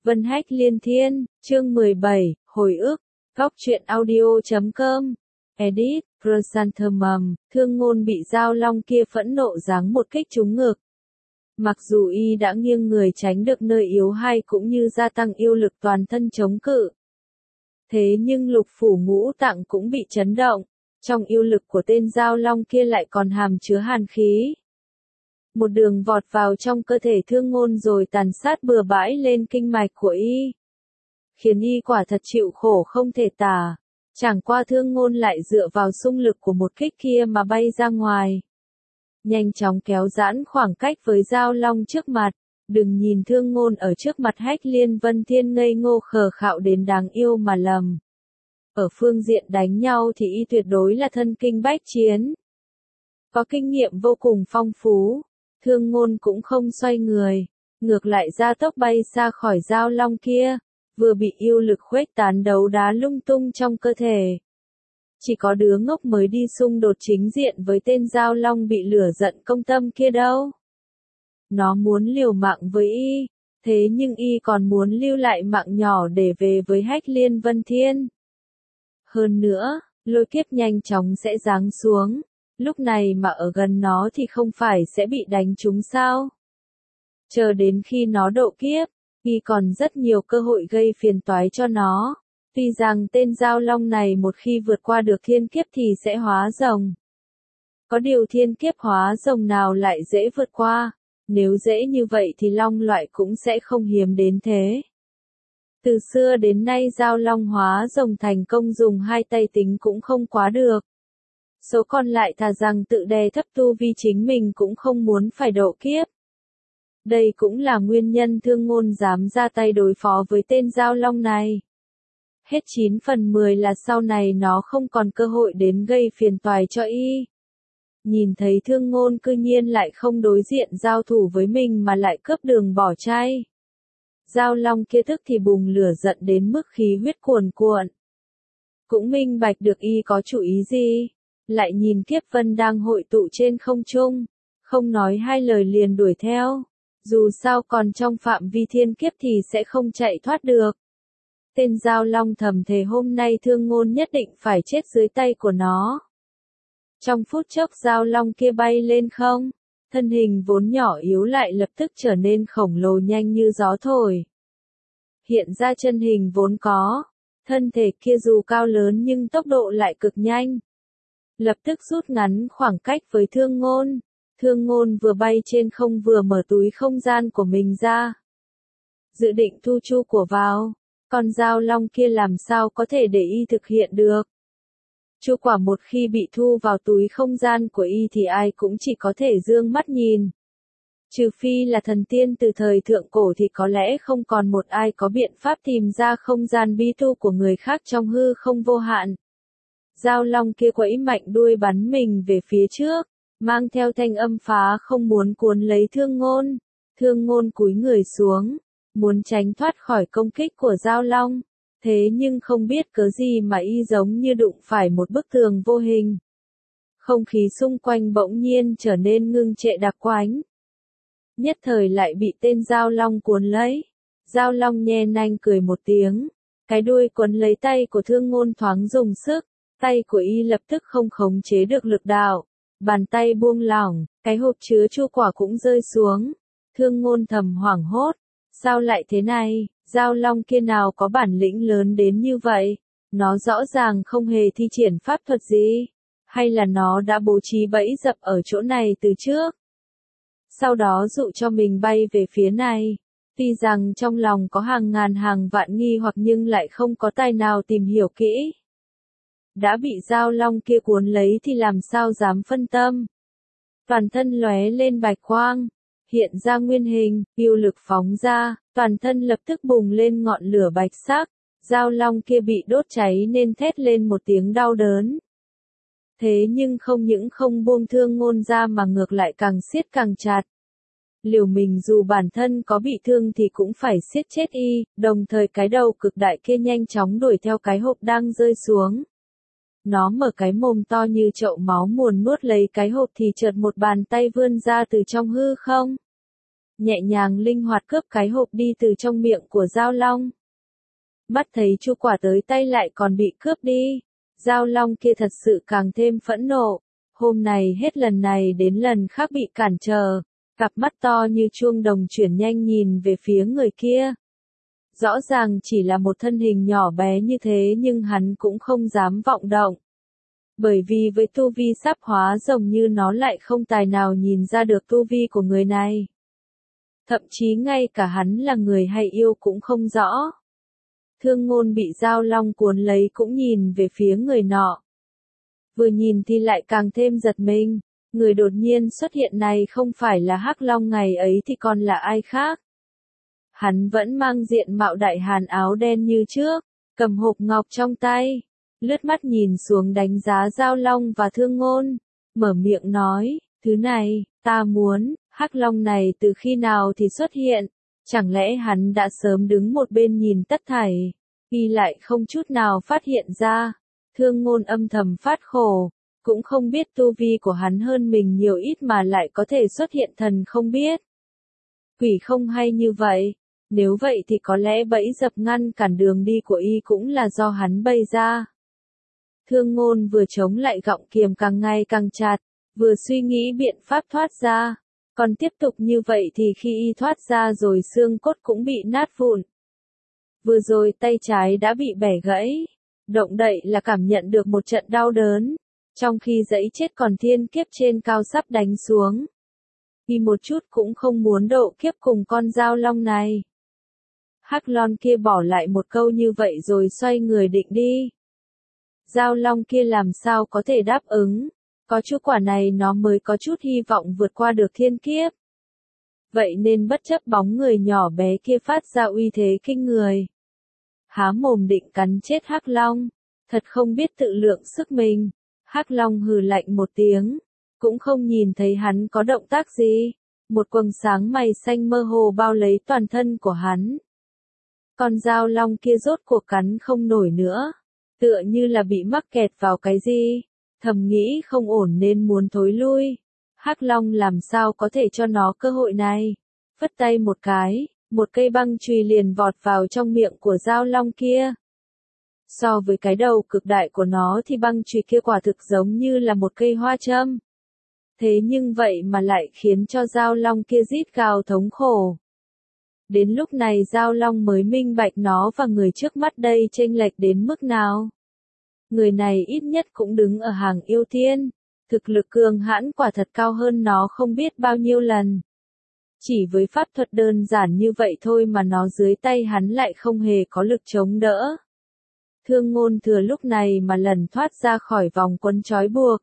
Vân Hách Liên Thiên, chương 17, hồi ức, góc truyện audio.com, edit, Chrysanthemum, Thương Ngôn bị Dao Long kia phẫn nộ giáng một kích trúng ngực. Mặc dù y đã nghiêng người tránh được nơi yếu hay cũng như gia tăng yêu lực toàn thân chống cự. Thế nhưng lục phủ ngũ tạng cũng bị chấn động, trong yêu lực của tên Dao Long kia lại còn hàm chứa hàn khí. Một đường vọt vào trong cơ thể Thương Ngôn rồi tàn sát bừa bãi lên kinh mạch của y. Khiến y quả thật chịu khổ không thể tả. Chẳng qua Thương Ngôn lại dựa vào xung lực của một kích kia mà bay ra ngoài. Nhanh chóng kéo giãn khoảng cách với Dao Long trước mặt. Đừng nhìn Thương Ngôn ở trước mặt Hách Liên Vân Thiên ngây ngô khờ khạo đến đáng yêu mà lầm. Ở phương diện đánh nhau thì y tuyệt đối là thân kinh bách chiến. Có kinh nghiệm vô cùng phong phú. Thương Ngôn cũng không xoay người, ngược lại ra tốc bay xa khỏi Dao Long kia, vừa bị yêu lực khuếch tán đấu đá lung tung trong cơ thể. Chỉ có đứa ngốc mới đi xung đột chính diện với tên Dao Long bị lửa giận công tâm kia đâu. Nó muốn liều mạng với y, thế nhưng y còn muốn lưu lại mạng nhỏ để về với Hách Liên Vân Thiên. Hơn nữa, lôi kiếp nhanh chóng sẽ giáng xuống. Lúc này mà ở gần nó thì không phải sẽ bị đánh trúng sao? Chờ đến khi nó độ kiếp, y còn rất nhiều cơ hội gây phiền toái cho nó. Tuy rằng tên Dao Long này một khi vượt qua được thiên kiếp thì sẽ hóa rồng. Có điều thiên kiếp hóa rồng nào lại dễ vượt qua, nếu dễ như vậy thì long loại cũng sẽ không hiếm đến thế. Từ xưa đến nay Dao Long hóa rồng thành công dùng hai tay tính cũng không quá được. Số còn lại thà rằng tự đè thấp tu vi chính mình cũng không muốn phải độ kiếp. Đây cũng là nguyên nhân Thương Ngôn dám ra tay đối phó với tên Dao Long này. Hết 9 phần 10 là sau này nó không còn cơ hội đến gây phiền toái cho y. Nhìn thấy Thương Ngôn cư nhiên lại không đối diện giao thủ với mình mà lại cướp đường bỏ chạy. Dao Long kia tức thì bùng lửa giận đến mức khí huyết cuồn cuộn. Cũng minh bạch được y có chủ ý gì. Lại nhìn kiếp vân đang hội tụ trên không trung, không nói hai lời liền đuổi theo. Dù sao còn trong phạm vi thiên kiếp thì sẽ không chạy thoát được. Tên Dao Long thầm thề hôm nay Thương Ngôn nhất định phải chết dưới tay của nó. Trong phút chốc Dao Long kia bay lên không, thân hình vốn nhỏ yếu lại lập tức trở nên khổng lồ nhanh như gió thổi. Hiện ra chân hình vốn có, thân thể kia dù cao lớn nhưng tốc độ lại cực nhanh. Lập tức rút ngắn khoảng cách với Thương Ngôn. Thương Ngôn vừa bay trên không vừa mở túi không gian của mình ra. Dự định thu chu của vào. Con Dao Long kia làm sao có thể để y thực hiện được. Chu quả một khi bị thu vào túi không gian của y thì ai cũng chỉ có thể dương mắt nhìn. Trừ phi là thần tiên từ thời thượng cổ thì có lẽ không còn một ai có biện pháp tìm ra không gian bí tu của người khác trong hư không vô hạn. Dao Long kia quẫy mạnh đuôi bắn mình về phía trước, mang theo thanh âm phá không muốn cuốn lấy Thương Ngôn. Thương Ngôn cúi người xuống, muốn tránh thoát khỏi công kích của Dao Long. Thế nhưng không biết cớ gì mà y giống như đụng phải một bức tường vô hình. Không khí xung quanh bỗng nhiên trở nên ngưng trệ đặc quánh. Nhất thời lại bị tên Dao Long cuốn lấy. Dao Long nhe nanh cười một tiếng. Cái đuôi cuốn lấy tay của Thương Ngôn thoáng dùng sức. Tay của y lập tức không khống chế được lực đạo. Bàn tay buông lỏng, cái hộp chứa chu quả cũng rơi xuống. Thương Ngôn thầm hoảng hốt. Sao lại thế này? Dao Long kia nào có bản lĩnh lớn đến như vậy? Nó rõ ràng không hề thi triển pháp thuật gì. Hay là nó đã bố trí bẫy dập ở chỗ này từ trước? Sau đó dụ cho mình bay về phía này. Tuy rằng trong lòng có hàng ngàn hàng vạn nghi hoặc nhưng lại không có tài nào tìm hiểu kỹ. Đã bị Dao Long kia cuốn lấy thì làm sao dám phân tâm. Toàn thân lóe lên bạch quang, hiện ra nguyên hình, yêu lực phóng ra, toàn thân lập tức bùng lên ngọn lửa bạch sắc. Dao Long kia bị đốt cháy nên thét lên một tiếng đau đớn. Thế nhưng không những không buông Thương Ngôn ra mà ngược lại càng siết càng chặt. Liều mình dù bản thân có bị thương thì cũng phải siết chết y, đồng thời cái đầu cực đại kia nhanh chóng đuổi theo cái hộp đang rơi xuống. Nó mở cái mồm to như chậu máu muốn nuốt lấy cái hộp thì chợt một bàn tay vươn ra từ trong hư không. nhẹ nhàng linh hoạt cướp cái hộp đi từ trong miệng của Giao Long. Mắt thấy Chu Quả tới tay lại còn bị cướp đi, Giao Long kia thật sự càng thêm phẫn nộ. Hôm này hết lần này đến lần khác bị cản trở, cặp mắt to như chuông đồng chuyển nhanh nhìn về phía người kia. Rõ ràng chỉ là một thân hình nhỏ bé như thế nhưng hắn cũng không dám vọng động. Bởi vì với tu vi sắp hóa rồng như nó lại không tài nào nhìn ra được tu vi của người này. Thậm chí ngay cả hắn là người hay yêu cũng không rõ. Thương Ngôn bị Giao Long cuốn lấy cũng nhìn về phía người nọ. Vừa nhìn thì lại càng thêm giật mình, người đột nhiên xuất hiện này không phải là Hắc Long ngày ấy thì còn là ai khác. Hắn vẫn mang diện mạo đại hàn áo đen như trước, cầm hộp ngọc trong tay, lướt mắt nhìn xuống đánh giá Giao Long và Thương Ngôn, mở miệng nói, thứ này, ta muốn, Hắc Long này từ khi nào thì xuất hiện, chẳng lẽ hắn đã sớm đứng một bên nhìn tất thảy, y lại không chút nào phát hiện ra. Thương Ngôn âm thầm phát khổ, cũng không biết tu vi của hắn hơn mình nhiều ít mà lại có thể xuất hiện thần không biết. Quỷ không hay như vậy, nếu vậy thì có lẽ bẫy dập ngăn cản đường đi của y cũng là do hắn bày ra. Thương Ngôn vừa chống lại gọng kiềm càng ngày càng chặt, vừa suy nghĩ biện pháp thoát ra, còn tiếp tục như vậy thì khi y thoát ra rồi xương cốt cũng bị nát vụn. Vừa rồi tay trái đã bị bẻ gãy. Động đậy là cảm nhận được một trận đau đớn, trong khi dãy chết còn thiên kiếp trên cao sắp đánh xuống. Y một chút cũng không muốn độ kiếp cùng con Giao Long này. Hắc Long kia bỏ lại một câu như vậy rồi xoay người định đi. Giao Long kia làm sao có thể đáp ứng, có Chu Quả này nó mới có chút hy vọng vượt qua được thiên kiếp. Vậy nên bất chấp bóng người nhỏ bé kia phát ra uy thế kinh người, há mồm định cắn chết Hắc Long, thật không biết tự lượng sức mình. Hắc Long hừ lạnh một tiếng, cũng không nhìn thấy hắn có động tác gì, một quầng sáng mày xanh mơ hồ bao lấy toàn thân của hắn. Con Giao Long kia rốt cuộc cắn không nổi nữa, tựa như là bị mắc kẹt vào cái gì, thầm nghĩ không ổn nên muốn thối lui. Hắc Long làm sao có thể cho nó cơ hội này, phất tay một cái. Một cây băng chùy liền vọt vào trong miệng của Giao Long kia. So với cái đầu cực đại của nó thì băng chùy kia quả thực giống như là một cây hoa châm. Thế nhưng vậy mà lại khiến cho Giao Long kia rít gào thống khổ. Đến lúc này Giao Long mới minh bạch nó và người trước mắt đây chênh lệch đến mức nào. Người này ít nhất cũng đứng ở hàng yêu thiên, thực lực cường hãn quả thật cao hơn nó không biết bao nhiêu lần. Chỉ với pháp thuật đơn giản như vậy thôi mà nó dưới tay hắn lại không hề có lực chống đỡ. Thương Ngôn thừa lúc này mà lần thoát ra khỏi vòng quấn trói buộc.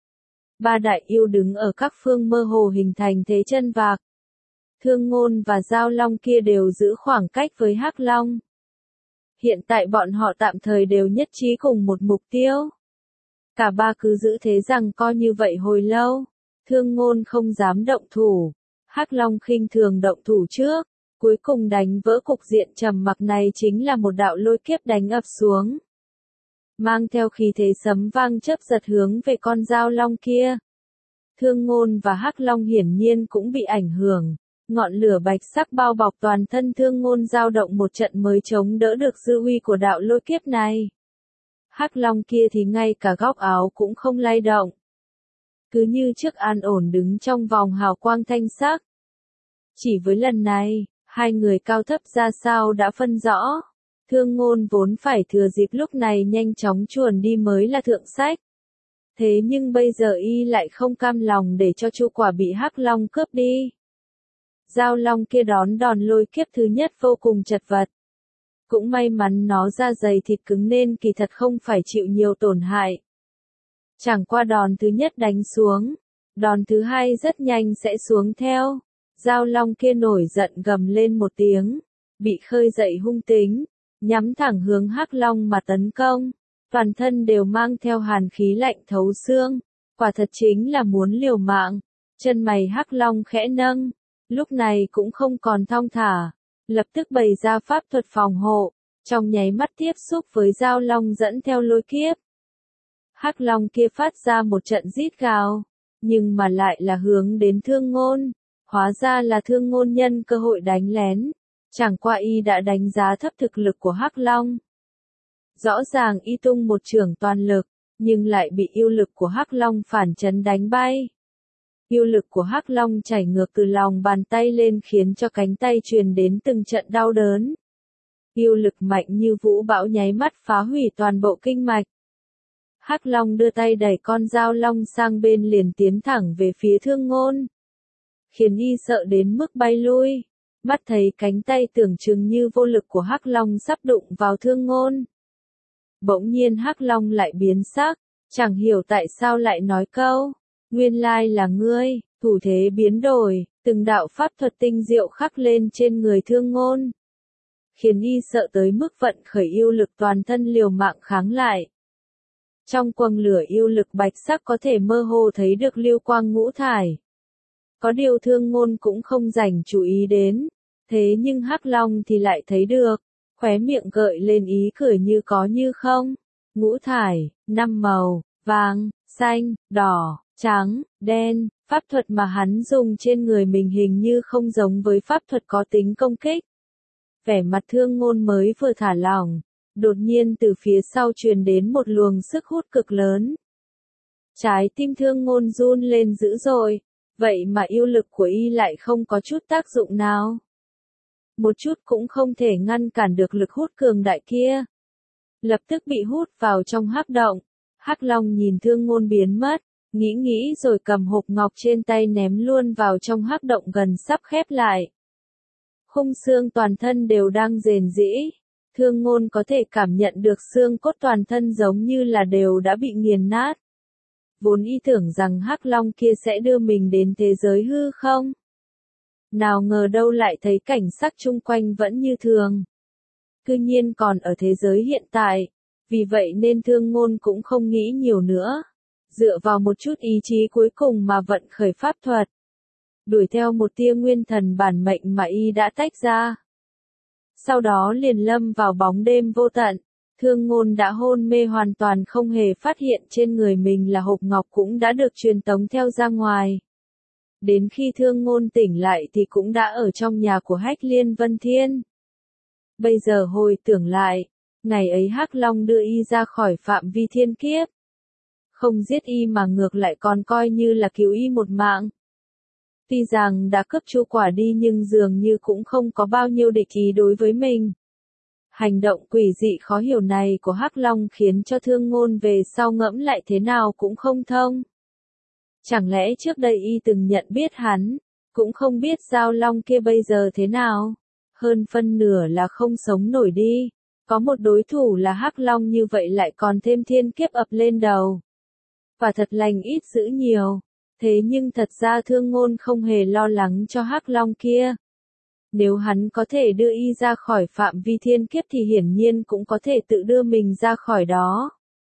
Ba đại yêu đứng ở các phương mơ hồ hình thành thế chân vạc. Thương Ngôn và Giao Long kia đều giữ khoảng cách với Hắc Long. Hiện tại bọn họ tạm thời đều nhất trí cùng một mục tiêu. Cả ba cứ giữ thế rằng coi như vậy hồi lâu. Thương Ngôn không dám động thủ. Hắc Long khinh thường động thủ trước, cuối cùng đánh vỡ cục diện trầm mặc này chính là một đạo lôi kiếp đánh ập xuống. Mang theo khí thế sấm vang chớp giật hướng về con Giao Long kia. Thương Ngôn và Hắc Long hiển nhiên cũng bị ảnh hưởng, ngọn lửa bạch sắc bao bọc toàn thân Thương Ngôn dao động một trận mới chống đỡ được dư uy của đạo lôi kiếp này. Hắc Long kia thì ngay cả góc áo cũng không lay động. Cứ như trước an ổn đứng trong vòng hào quang thanh sắc. Chỉ với lần này, hai người cao thấp ra sao đã phân rõ. Thương Ngôn vốn phải thừa dịp lúc này nhanh chóng chuồn đi mới là thượng sách. Thế nhưng bây giờ y lại không cam lòng để cho Chu Quả bị Hắc Long cướp đi. Giao Long kia đón đòn lôi kiếp thứ nhất vô cùng chật vật. Cũng may mắn nó da dày thịt cứng nên kỳ thật không phải chịu nhiều tổn hại. Chẳng qua đòn thứ nhất đánh xuống, đòn thứ hai rất nhanh sẽ xuống theo. Giao Long kia nổi giận gầm lên một tiếng, bị khơi dậy hung tính, nhắm thẳng hướng Hắc Long mà tấn công, toàn thân đều mang theo hàn khí lạnh thấu xương, quả thật chính là muốn liều mạng. Chân mày Hắc Long khẽ nâng, lúc này cũng không còn thong thả, lập tức bày ra pháp thuật phòng hộ, trong nháy mắt tiếp xúc với Giao Long dẫn theo lôi kiếp. Hắc Long kia phát ra một trận rít gào, nhưng mà lại là hướng đến Thương Ngôn, Hóa ra là Thương Ngôn nhân cơ hội đánh lén. Chẳng qua y đã đánh giá thấp thực lực của Hắc Long. Rõ ràng y tung một chưởng toàn lực, nhưng lại bị yêu lực của Hắc Long phản chấn đánh bay. Yêu lực của Hắc Long chảy ngược từ lòng bàn tay lên khiến cho cánh tay truyền đến từng trận đau đớn. Yêu lực mạnh như vũ bão nháy mắt phá hủy toàn bộ kinh mạch. Hắc Long đưa tay đẩy con dao long sang bên liền tiến thẳng về phía Thương Ngôn. Khiến y sợ đến mức bay lui. Mắt thấy cánh tay tưởng chừng như vô lực của Hắc Long sắp đụng vào Thương Ngôn. Bỗng nhiên Hắc Long lại biến sắc, chẳng hiểu tại sao lại nói câu, nguyên lai là ngươi, thủ thế biến đổi, từng đạo pháp thuật tinh diệu khắc lên trên người Thương Ngôn. Khiến y sợ tới mức vận khởi yêu lực toàn thân liều mạng kháng lại. Trong quầng lửa yêu lực bạch sắc có thể mơ hồ thấy được lưu quang ngũ thải. Có điều Thương Ngôn cũng không dành chú ý đến, thế nhưng Hắc Long thì lại thấy được, khóe miệng gợi lên ý cười như có như không. Ngũ thải, 5 màu, vàng, xanh, đỏ, trắng, đen, pháp thuật mà hắn dùng trên người mình hình như không giống với pháp thuật có tính công kích. Vẻ mặt Thương Ngôn mới vừa thả lỏng, đột nhiên từ phía sau truyền đến một luồng sức hút cực lớn. Trái tim Thương Ngôn run lên dữ dội, vậy mà yêu lực của y lại không có chút tác dụng nào. Một chút cũng không thể ngăn cản được lực hút cường đại kia. Lập tức bị hút vào trong hắc động. Hắc Long nhìn Thương Ngôn biến mất, nghĩ rồi cầm hộp ngọc trên tay ném luôn vào trong hắc động gần sắp khép lại. Khung xương toàn thân đều đang rền rĩ. Thương Ngôn có thể cảm nhận được xương cốt toàn thân giống như là đều đã bị nghiền nát. Vốn y tưởng rằng Hắc Long kia sẽ đưa mình đến thế giới hư không. Nào ngờ đâu lại thấy cảnh sắc chung quanh vẫn như thường. Cư nhiên còn ở thế giới hiện tại. Vì vậy nên Thương Ngôn cũng không nghĩ nhiều nữa. Dựa vào một chút ý chí cuối cùng mà vận khởi pháp thuật. Đuổi theo một tia nguyên thần bản mệnh mà y đã tách ra. Sau đó liền lâm vào bóng đêm vô tận. Thương Ngôn đã hôn mê hoàn toàn không hề phát hiện trên người mình là hộp ngọc cũng đã được truyền tống theo ra ngoài. Đến khi Thương Ngôn tỉnh lại thì cũng đã ở trong nhà của Hách Liên Vân Thiên. Bây giờ hồi tưởng lại, ngày ấy Hắc Long đưa y ra khỏi phạm vi thiên kiếp. Không giết y mà ngược lại còn coi như là cứu y một mạng. Tuy rằng đã cướp chu quả đi nhưng dường như cũng không có bao nhiêu địch ý đối với mình. Hành động quỷ dị khó hiểu này của Hắc Long khiến cho Thương Ngôn về sau ngẫm lại thế nào cũng không thông. Chẳng lẽ trước đây y từng nhận biết hắn, cũng không biết Giao Long kia bây giờ thế nào. Hơn phân nửa là không sống nổi đi. Có một đối thủ là Hắc Long như vậy lại còn thêm thiên kiếp ập lên đầu. Và thật lành ít dữ nhiều. Thế nhưng thật ra Thương Ngôn không hề lo lắng cho Hắc Long kia. Nếu hắn có thể đưa y ra khỏi phạm vi thiên kiếp thì hiển nhiên cũng có thể tự đưa mình ra khỏi đó.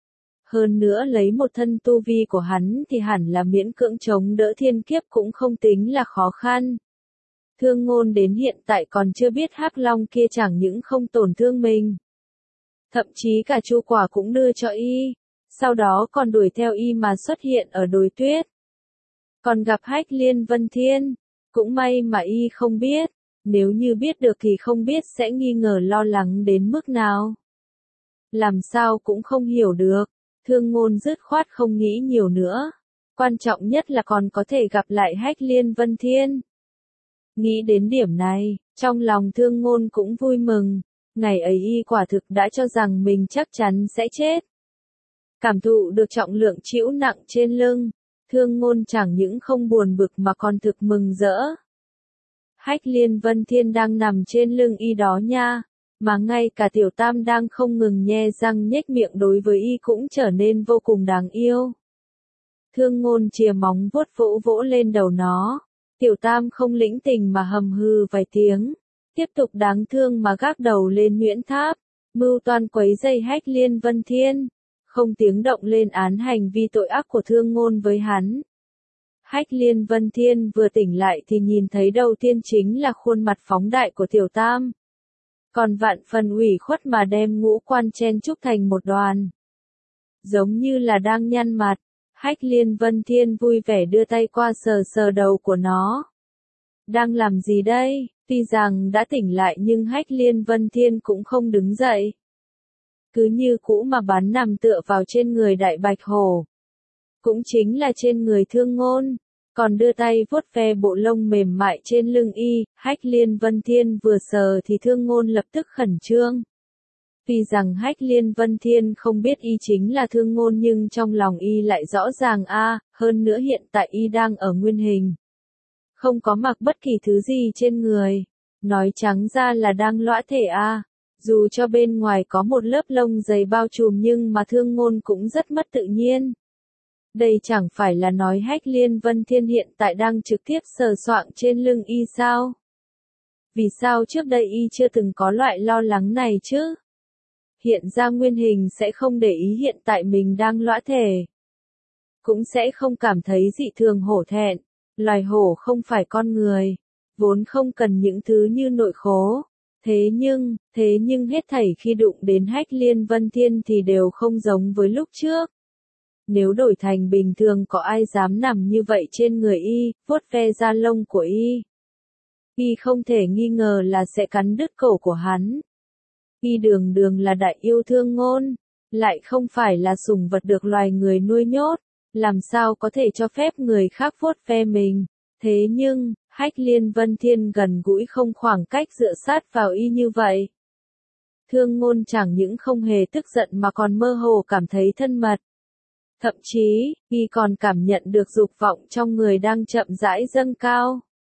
Hơn nữa lấy một thân tu vi của hắn thì hẳn là miễn cưỡng chống đỡ thiên kiếp cũng không tính là khó khăn. Thương Ngôn đến hiện tại còn chưa biết Hắc Long kia chẳng những không tổn thương mình. Thậm chí cả chu quả cũng đưa cho y. Sau đó còn đuổi theo y mà xuất hiện ở đồi tuyết. Còn gặp Hách Liên Vân Thiên. Cũng may mà y không biết. Nếu như biết được thì không biết sẽ nghi ngờ lo lắng đến mức nào. Làm sao cũng không hiểu được. Thương Ngôn dứt khoát không nghĩ nhiều nữa. Quan trọng nhất là còn có thể gặp lại Hách Liên Vân Thiên. Nghĩ đến điểm này, trong lòng Thương Ngôn cũng vui mừng. Ngày ấy y quả thực đã cho rằng mình chắc chắn sẽ chết. Cảm thụ được trọng lượng trĩu nặng trên lưng. Thương Ngôn chẳng những không buồn bực mà còn thực mừng rỡ. Hách Liên Vân Thiên đang nằm trên lưng y đó nha. Mà ngay cả Tiểu Tam đang không ngừng nhe răng nhếch miệng đối với y cũng trở nên vô cùng đáng yêu. Thương Ngôn chìa móng vuốt vỗ vỗ lên đầu nó. Tiểu Tam không lĩnh tình mà hầm hừ vài tiếng. Tiếp tục đáng thương mà gác đầu lên Nguyễn Tháp. Mưu toan quấy rầy Hách Liên Vân Thiên. Không tiếng động lên án hành vi tội ác của Thương Ngôn với hắn. Hách Liên Vân Thiên vừa tỉnh lại thì nhìn thấy đầu tiên chính là khuôn mặt phóng đại của Tiểu Tam. Còn vạn phần ủy khuất mà đem ngũ quan chen chúc thành một đoàn. Giống như là đang nhăn mặt. Hách Liên Vân Thiên vui vẻ đưa tay qua sờ sờ đầu của nó. Đang làm gì đây? Tuy rằng đã tỉnh lại nhưng Hách Liên Vân Thiên cũng không đứng dậy. Cứ như cũ mà bắn nằm tựa vào trên người Đại Bạch Hổ. Cũng chính là trên người Thương Ngôn. Còn đưa tay vuốt ve bộ lông mềm mại trên lưng y, Hách Liên Vân Thiên vừa sờ thì Thương Ngôn lập tức khẩn trương. Tuy rằng Hách Liên Vân Thiên không biết y chính là Thương Ngôn nhưng trong lòng y lại rõ ràng hơn nữa hiện tại y đang ở nguyên hình. Không có mặc bất kỳ thứ gì trên người. Nói trắng ra là đang lõa thể Dù cho bên ngoài có một lớp lông dày bao trùm nhưng mà Thương Ngôn cũng rất mất tự nhiên. Đây chẳng phải là nói Hách Liên Vân Thiên hiện tại đang trực tiếp sờ soạng trên lưng y sao? Vì sao trước đây y chưa từng có loại lo lắng này chứ? Hiện ra nguyên hình sẽ không để ý hiện tại mình đang lõa thể. Cũng sẽ không cảm thấy dị thường hổ thẹn. Loài hổ không phải con người. Vốn không cần những thứ như nội khố. Thế nhưng hết thảy khi đụng đến Hách Liên Vân Thiên thì đều không giống với lúc trước. Nếu đổi thành bình thường có ai dám nằm như vậy trên người y, vuốt ve da lông của y. Y không thể nghi ngờ là sẽ cắn đứt cổ của hắn. Y đường là đại yêu Thương Ngôn, lại không phải là sủng vật được loài người nuôi nhốt, làm sao có thể cho phép người khác vuốt ve mình. Thế nhưng, Hách Liên Vân Thiên gần gũi không khoảng cách dựa sát vào y như vậy. Thương Ngôn chẳng những không hề tức giận mà còn mơ hồ cảm thấy thân mật. Thậm chí, y còn cảm nhận được dục vọng trong người đang chậm rãi dâng cao.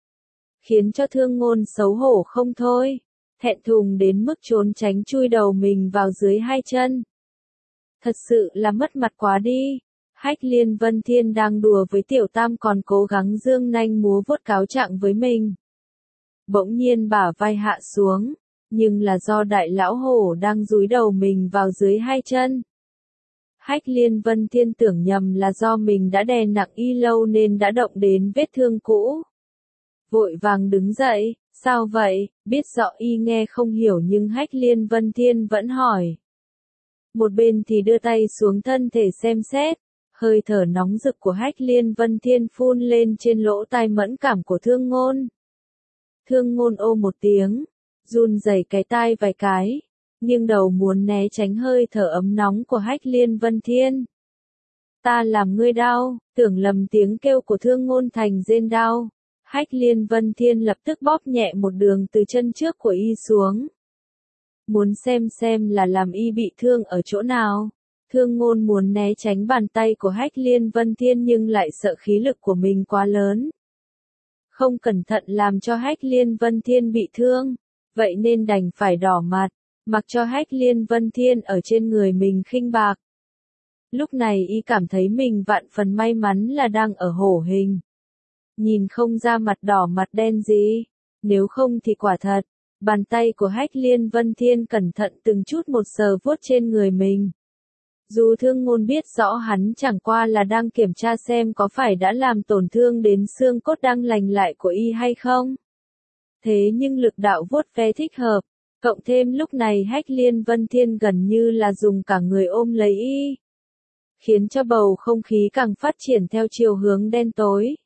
Khiến cho Thương Ngôn xấu hổ không thôi, thẹn thùng đến mức trốn tránh chui đầu mình vào dưới hai chân. Thật sự là mất mặt quá đi. Hách Liên Vân Thiên đang đùa với Tiểu Tam còn cố gắng dương nanh múa vuốt cáo trạng với mình. Bỗng nhiên bả vai hạ xuống, nhưng là do đại lão hổ đang dúi đầu mình vào dưới hai chân. Hách Liên Vân Thiên tưởng nhầm là do mình đã đè nặng y lâu nên đã động đến vết thương cũ. Vội vàng đứng dậy, sao vậy, biết rõ y nghe không hiểu nhưng Hách Liên Vân Thiên vẫn hỏi. Một bên thì đưa tay xuống thân thể xem xét, hơi thở nóng rực của Hách Liên Vân Thiên phun lên trên lỗ tai mẫn cảm của Thương Ngôn. Thương Ngôn ô một tiếng, run rẩy cái tai vài cái. Nhưng đầu muốn né tránh hơi thở ấm nóng của Hách Liên Vân Thiên. Ta làm ngươi đau, tưởng lầm tiếng kêu của Thương Ngôn thành rên đau. Hách Liên Vân Thiên lập tức bóp nhẹ một đường từ chân trước của y xuống. Muốn xem là làm y bị thương ở chỗ nào. Thương Ngôn muốn né tránh bàn tay của Hách Liên Vân Thiên nhưng lại sợ khí lực của mình quá lớn. Không cẩn thận làm cho Hách Liên Vân Thiên bị thương, vậy nên đành phải đỏ mặt. Mặc cho Hách Liên Vân Thiên ở trên người mình khinh bạc. Lúc này y cảm thấy mình vạn phần may mắn là đang ở hổ hình. Nhìn không ra mặt đỏ mặt đen gì. Nếu không thì quả thật, bàn tay của Hách Liên Vân Thiên cẩn thận từng chút một sờ vuốt trên người mình. Dù Thương Ngôn biết rõ hắn chẳng qua là đang kiểm tra xem có phải đã làm tổn thương đến xương cốt đang lành lại của y hay không. Thế nhưng lực đạo vuốt ve thích hợp. Cộng thêm lúc này Hách Liên Vân Thiên gần như là dùng cả người ôm lấy y. Khiến cho bầu không khí càng phát triển theo chiều hướng đen tối.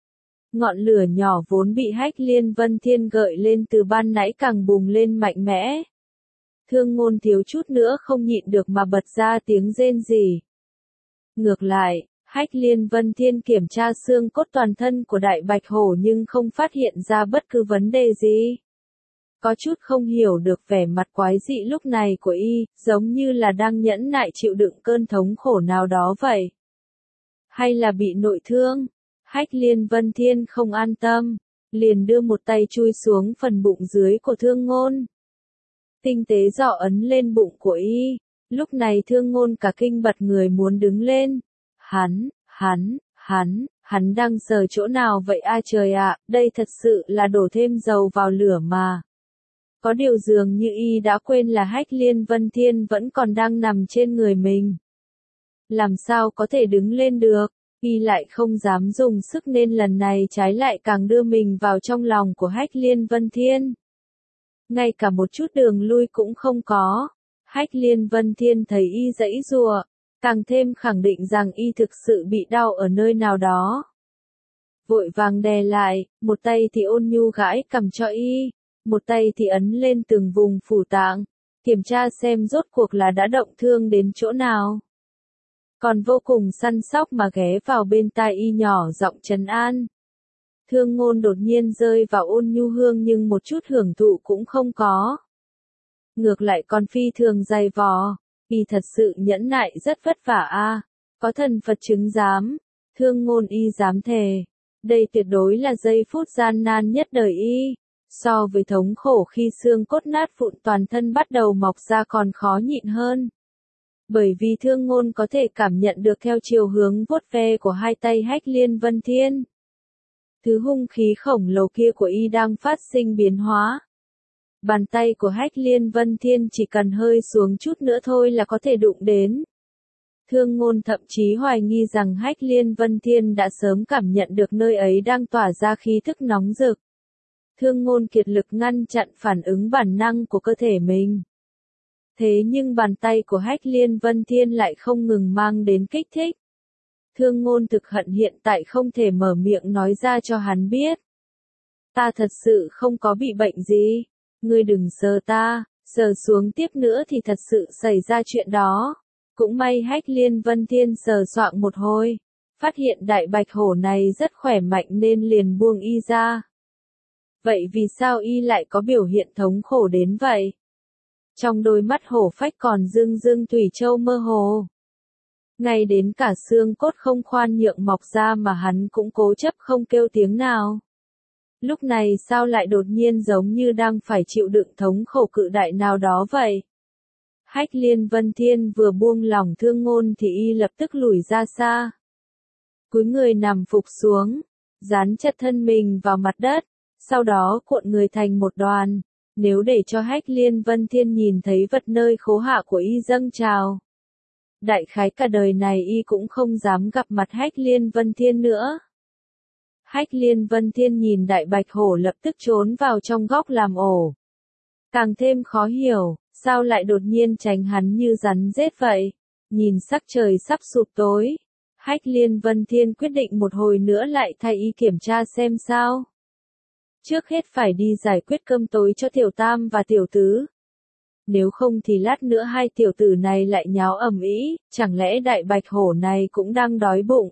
Ngọn lửa nhỏ vốn bị Hách Liên Vân Thiên gợi lên từ ban nãy càng bùng lên mạnh mẽ. Thương Ngôn thiếu chút nữa không nhịn được mà bật ra tiếng rên rỉ. Ngược lại, Hách Liên Vân Thiên kiểm tra xương cốt toàn thân của Đại Bạch Hổ nhưng không phát hiện ra bất cứ vấn đề gì. Có chút không hiểu được vẻ mặt quái dị lúc này của y, giống như là đang nhẫn nại chịu đựng cơn thống khổ nào đó vậy. Hay là bị nội thương? Hách Liên Vân Thiên không an tâm, liền đưa một tay chui xuống phần bụng dưới của Thương Ngôn. Tinh tế dọ ấn lên bụng của y, lúc này Thương Ngôn cả kinh bật người muốn đứng lên. Hắn đang sờ chỗ nào vậy trời ạ, đây thật sự là đổ thêm dầu vào lửa mà. Có điều dường như y đã quên là Hách Liên Vân Thiên vẫn còn đang nằm trên người mình. Làm sao có thể đứng lên được, y lại không dám dùng sức nên lần này trái lại càng đưa mình vào trong lòng của Hách Liên Vân Thiên. Ngay cả một chút đường lui cũng không có. Hách Liên Vân Thiên thấy y giãy giụa, càng thêm khẳng định rằng y thực sự bị đau ở nơi nào đó. vội vàng đè lại, một tay thì ôn nhu gãi cằm cho y, một tay thì ấn lên từng vùng phủ tạng, kiểm tra xem rốt cuộc là đã động thương đến chỗ nào. Còn vô cùng săn sóc mà ghé vào bên tai y nhỏ giọng trấn an. Thương Ngôn đột nhiên rơi vào ôn nhu hương nhưng một chút hưởng thụ cũng không có. Ngược lại còn phi thường dày vò, y thật sự nhẫn nại rất vất vả a. Có thần Phật chứng giám, Thương Ngôn y dám thề, đây tuyệt đối là giây phút gian nan nhất đời y, so với thống khổ khi xương cốt nát vụn toàn thân bắt đầu mọc ra còn khó nhịn hơn. Bởi vì Thương Ngôn có thể cảm nhận được theo chiều hướng vuốt ve của hai tay Hách Liên Vân Thiên. Thứ hung khí khổng lồ kia của y đang phát sinh biến hóa. Bàn tay của Hách Liên Vân Thiên chỉ cần hơi xuống chút nữa thôi là có thể đụng đến. Thương Ngôn thậm chí hoài nghi rằng Hách Liên Vân Thiên đã sớm cảm nhận được nơi ấy đang tỏa ra khí thức nóng rực. Thương Ngôn kiệt lực ngăn chặn phản ứng bản năng của cơ thể mình. Thế nhưng bàn tay của Hách Liên Vân Thiên lại không ngừng mang đến kích thích. Thương Ngôn thực hận hiện tại không thể mở miệng nói ra cho hắn biết. Ta thật sự không có bị bệnh gì. Ngươi đừng sờ ta, sờ xuống tiếp nữa thì thật sự xảy ra chuyện đó. Cũng may Hách Liên Vân Thiên sờ soạng một hồi, phát hiện đại bạch hổ này rất khỏe mạnh nên liền buông y ra. Vậy vì sao y lại có biểu hiện thống khổ đến vậy? Trong đôi mắt hổ phách còn rưng rưng thủy châu mơ hồ. Ngay đến cả xương cốt không khoan nhượng mọc ra mà hắn cũng cố chấp không kêu tiếng nào. Lúc này sao lại đột nhiên giống như đang phải chịu đựng thống khổ cự đại nào đó vậy? Hách Liên Vân Thiên vừa buông lỏng Thương Ngôn thì y lập tức lùi ra xa. Cúi người nằm phục xuống, dán chặt thân mình vào mặt đất, sau đó cuộn người thành một đoàn. Nếu để cho Hách Liên Vân Thiên nhìn thấy vật nơi khố hạ của y dâng trào, đại khái cả đời này y cũng không dám gặp mặt Hách Liên Vân Thiên nữa. Hách Liên Vân Thiên nhìn đại bạch hổ lập tức trốn vào trong góc làm ổ. Càng thêm khó hiểu, sao lại đột nhiên tránh hắn như rắn rết vậy? Nhìn sắc trời sắp sụp tối, Hách Liên Vân Thiên quyết định một hồi nữa lại thay y kiểm tra xem sao. Trước hết phải đi giải quyết cơm tối cho tiểu tam và tiểu tứ. Nếu không thì lát nữa hai tiểu tử này lại nháo ầm ĩ, chẳng lẽ đại bạch hổ này cũng đang đói bụng.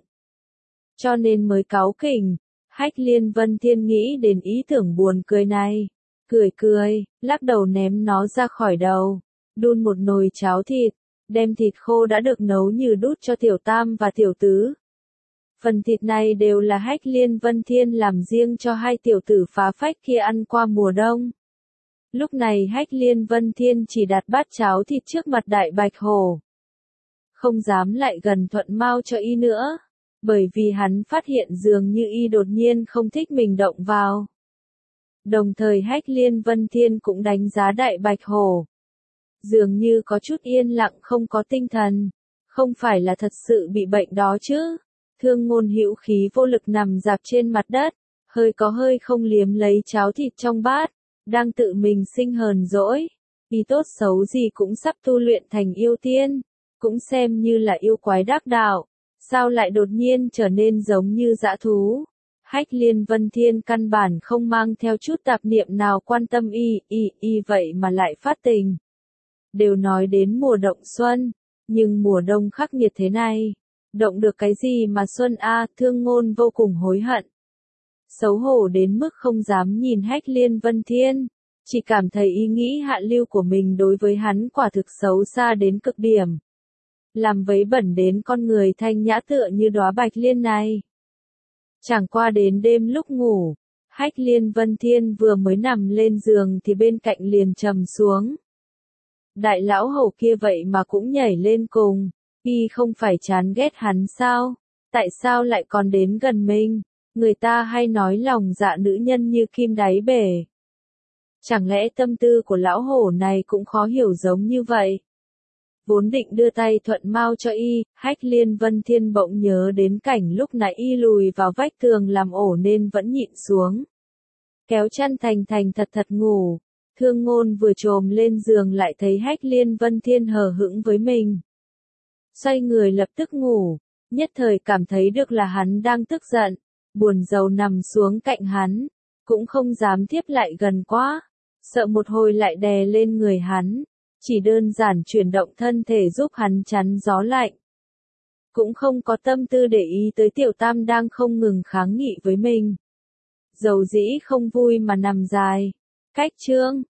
Cho nên mới cáu kỉnh. Hách Liên Vân Thiên nghĩ đến ý tưởng buồn cười này. Cười cười, lắc đầu ném nó ra khỏi đầu. Đun một nồi cháo thịt, đem thịt khô đã được nấu như đút cho tiểu tam và tiểu tứ. Phần thịt này đều là Hách Liên Vân Thiên làm riêng cho hai tiểu tử phá phách kia ăn qua mùa đông. Lúc này Hách Liên Vân Thiên chỉ đặt bát cháo thịt trước mặt đại bạch hổ. Không dám lại gần thuận mau cho y nữa. Bởi vì hắn phát hiện dường như y đột nhiên không thích mình động vào. Đồng thời Hách Liên Vân Thiên cũng đánh giá đại bạch hổ. Dường như có chút yên lặng không có tinh thần. Không phải là thật sự bị bệnh đó chứ. Thương Ngôn hữu khí vô lực nằm dạp trên mặt đất. Hơi có hơi không liếm lấy cháo thịt trong bát. Đang tự mình sinh hờn dỗi. Y tốt xấu gì cũng sắp tu luyện thành yêu tiên. Cũng xem như là yêu quái đắc đạo. Sao lại đột nhiên trở nên giống như dã thú? Hách Liên Vân Thiên căn bản không mang theo chút tạp niệm nào quan tâm y vậy mà lại phát tình. Đều nói đến mùa động xuân, nhưng mùa đông khắc nghiệt thế này, động được cái gì mà xuân a? Thương Ngôn vô cùng hối hận. Xấu hổ đến mức không dám nhìn Hách Liên Vân Thiên, chỉ cảm thấy ý nghĩ hạ lưu của mình đối với hắn quả thực xấu xa đến cực điểm. Làm vấy bẩn đến con người thanh nhã tựa như đóa bạch liên này. Chẳng qua đến đêm lúc ngủ, Hách Liên Vân Thiên vừa mới nằm lên giường thì bên cạnh liền trầm xuống. Đại lão hầu kia vậy mà cũng nhảy lên cùng, y không phải chán ghét hắn sao? Tại sao lại còn đến gần mình? Người ta hay nói lòng dạ nữ nhân như kim đáy bể. Chẳng lẽ tâm tư của lão hổ này cũng khó hiểu giống như vậy? Vốn định đưa tay thuận mau cho y, Hách Liên Vân Thiên bỗng nhớ đến cảnh lúc nãy y lùi vào vách tường làm ổ nên vẫn nhịn xuống. Kéo chăn thành thật thật ngủ, Thương Ngôn vừa chồm lên giường lại thấy Hách Liên Vân Thiên hờ hững với mình. Xoay người lập tức ngủ, nhất thời cảm thấy được là hắn đang tức giận, Buồn rầu nằm xuống cạnh hắn, cũng không dám tiếp lại gần quá, sợ một hồi lại đè lên người hắn, chỉ đơn giản chuyển động thân thể giúp hắn chắn gió lạnh. Cũng không có tâm tư để ý tới Tiểu Tam đang không ngừng kháng nghị với mình. Dầu dĩ không vui mà nằm dài. Cách chương